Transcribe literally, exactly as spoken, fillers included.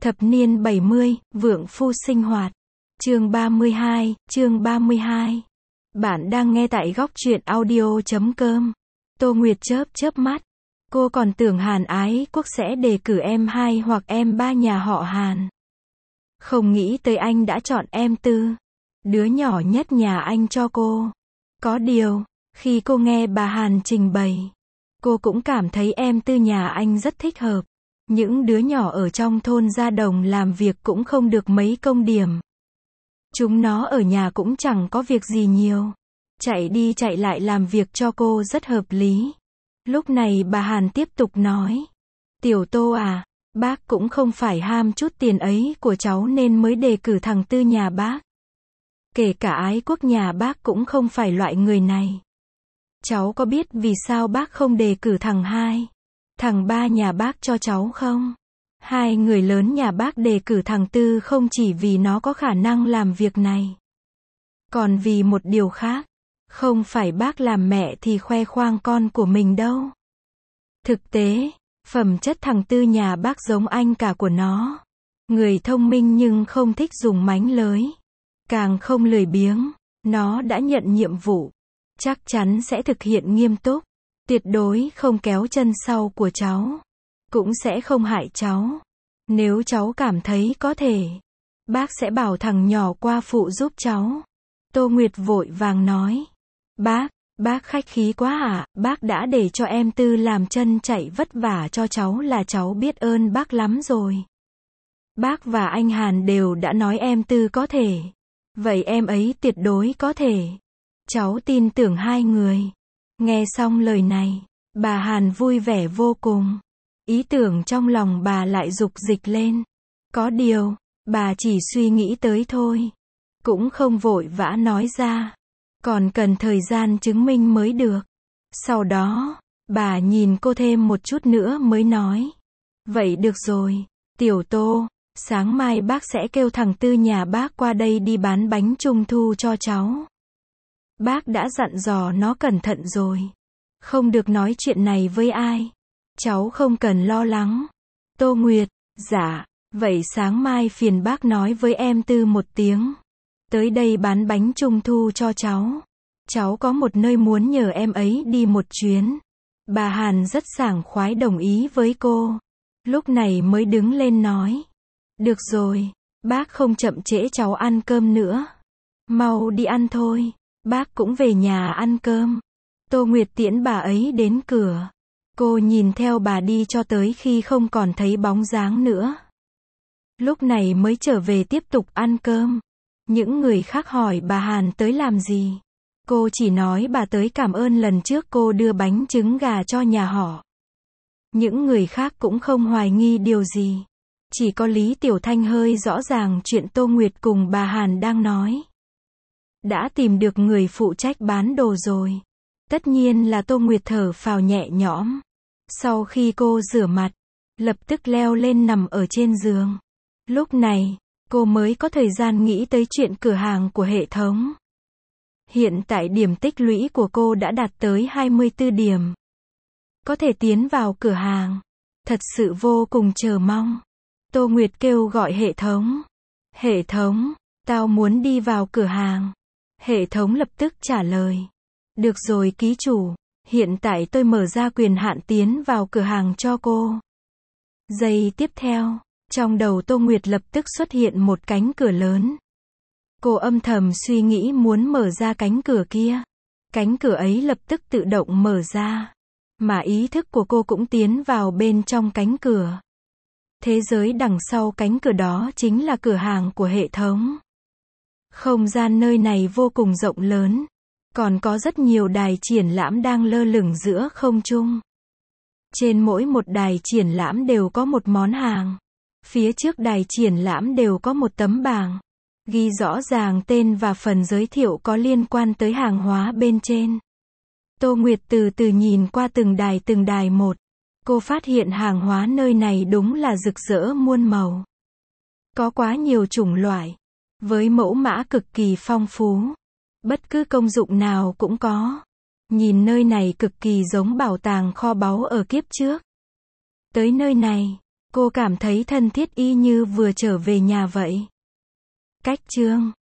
Thập niên bảy mươi, vượng phu sinh hoạt. Chương ba mươi hai, chương ba mươi hai. Bạn đang nghe tại góc truyện audio chấm com. Tô Nguyệt chớp chớp mắt. Cô còn tưởng Hàn Ái Quốc sẽ đề cử em hai hoặc em ba nhà họ Hàn. Không nghĩ tới anh đã chọn em Tư, đứa nhỏ nhất nhà anh cho cô. Có điều, khi cô nghe bà Hàn trình bày, cô cũng cảm thấy em Tư nhà anh rất thích hợp. Những đứa nhỏ ở trong thôn Gia Đồng làm việc cũng không được mấy công điểm. Chúng nó ở nhà cũng chẳng có việc gì nhiều. Chạy đi chạy lại làm việc cho cô rất hợp lý. Lúc này bà Hàn tiếp tục nói. Tiểu Tô à, bác cũng không phải ham chút tiền ấy của cháu nên mới đề cử thằng Tư nhà bác. Kể cả Ái Quốc nhà bác cũng không phải loại người này. Cháu có biết vì sao bác không đề cử thằng hai, thằng ba nhà bác cho cháu không? Hai người lớn nhà bác đề cử thằng Tư không chỉ vì nó có khả năng làm việc này, còn vì một điều khác. Không phải bác làm mẹ thì khoe khoang con của mình đâu. Thực tế, phẩm chất thằng Tư nhà bác giống anh cả của nó. Người thông minh nhưng không thích dùng mánh lới, càng không lười biếng. Nó đã nhận nhiệm vụ, chắc chắn sẽ thực hiện nghiêm túc. Tuyệt đối không kéo chân sau của cháu, cũng sẽ không hại cháu. Nếu cháu cảm thấy có thể, bác sẽ bảo thằng nhỏ qua phụ giúp cháu. Tô Nguyệt vội vàng nói. Bác, bác khách khí quá à, bác đã để cho em Tư làm chân chạy vất vả cho cháu là cháu biết ơn bác lắm rồi. Bác và anh Hàn đều đã nói em Tư có thể. Vậy em ấy tuyệt đối có thể. Cháu tin tưởng hai người. Nghe xong lời này, bà Hàn vui vẻ vô cùng. Ý tưởng trong lòng bà lại dục dịch lên. Có điều, bà chỉ suy nghĩ tới thôi. Cũng không vội vã nói ra. Còn cần thời gian chứng minh mới được. Sau đó, bà nhìn cô thêm một chút nữa mới nói. Vậy được rồi, Tiểu Tô, sáng mai bác sẽ kêu thằng Tư nhà bác qua đây đi bán bánh trung thu cho cháu. Bác đã dặn dò nó cẩn thận rồi. Không được nói chuyện này với ai. Cháu không cần lo lắng. Tô Nguyệt, dạ, vậy sáng mai phiền bác nói với em Tư một tiếng. Tới đây bán bánh trung thu cho cháu. Cháu có một nơi muốn nhờ em ấy đi một chuyến. Bà Hàn rất sảng khoái đồng ý với cô. Lúc này mới đứng lên nói. Được rồi, bác không chậm trễ cháu ăn cơm nữa. Mau đi ăn thôi, bác cũng về nhà ăn cơm. Tô Nguyệt tiễn bà ấy đến cửa. Cô nhìn theo bà đi cho tới khi không còn thấy bóng dáng nữa. Lúc này mới trở về tiếp tục ăn cơm. Những người khác hỏi bà Hàn tới làm gì. Cô chỉ nói bà tới cảm ơn lần trước cô đưa bánh trứng gà cho nhà họ. Những người khác cũng không hoài nghi điều gì. Chỉ có Lý Tiểu Thanh hơi rõ ràng chuyện Tô Nguyệt cùng bà Hàn đang nói. Đã tìm được người phụ trách bán đồ rồi. Tất nhiên là Tô Nguyệt thở phào nhẹ nhõm. Sau khi cô rửa mặt, lập tức leo lên nằm ở trên giường. Lúc này, cô mới có thời gian nghĩ tới chuyện cửa hàng của hệ thống. Hiện tại điểm tích lũy của cô đã đạt tới hai mươi tư điểm. Có thể tiến vào cửa hàng. Thật sự vô cùng chờ mong. Tô Nguyệt kêu gọi hệ thống. Hệ thống, tao muốn đi vào cửa hàng. Hệ thống lập tức trả lời. Được rồi ký chủ, hiện tại tôi mở ra quyền hạn tiến vào cửa hàng cho cô. Giây tiếp theo, trong đầu Tô Nguyệt lập tức xuất hiện một cánh cửa lớn. Cô âm thầm suy nghĩ muốn mở ra cánh cửa kia. Cánh cửa ấy lập tức tự động mở ra. Mà ý thức của cô cũng tiến vào bên trong cánh cửa. Thế giới đằng sau cánh cửa đó chính là cửa hàng của hệ thống. Không gian nơi này vô cùng rộng lớn. Còn có rất nhiều đài triển lãm đang lơ lửng giữa không trung. Trên mỗi một đài triển lãm đều có một món hàng. Phía trước đài triển lãm đều có một tấm bảng. Ghi rõ ràng tên và phần giới thiệu có liên quan tới hàng hóa bên trên. Tô Nguyệt từ từ nhìn qua từng đài từng đài một. Cô phát hiện hàng hóa nơi này đúng là rực rỡ muôn màu. Có quá nhiều chủng loại. Với mẫu mã cực kỳ phong phú. Bất cứ công dụng nào cũng có. Nhìn nơi này cực kỳ giống bảo tàng kho báu ở kiếp trước. Tới nơi này, Cô cảm thấy thân thiết y như vừa trở về nhà vậy. Cách chương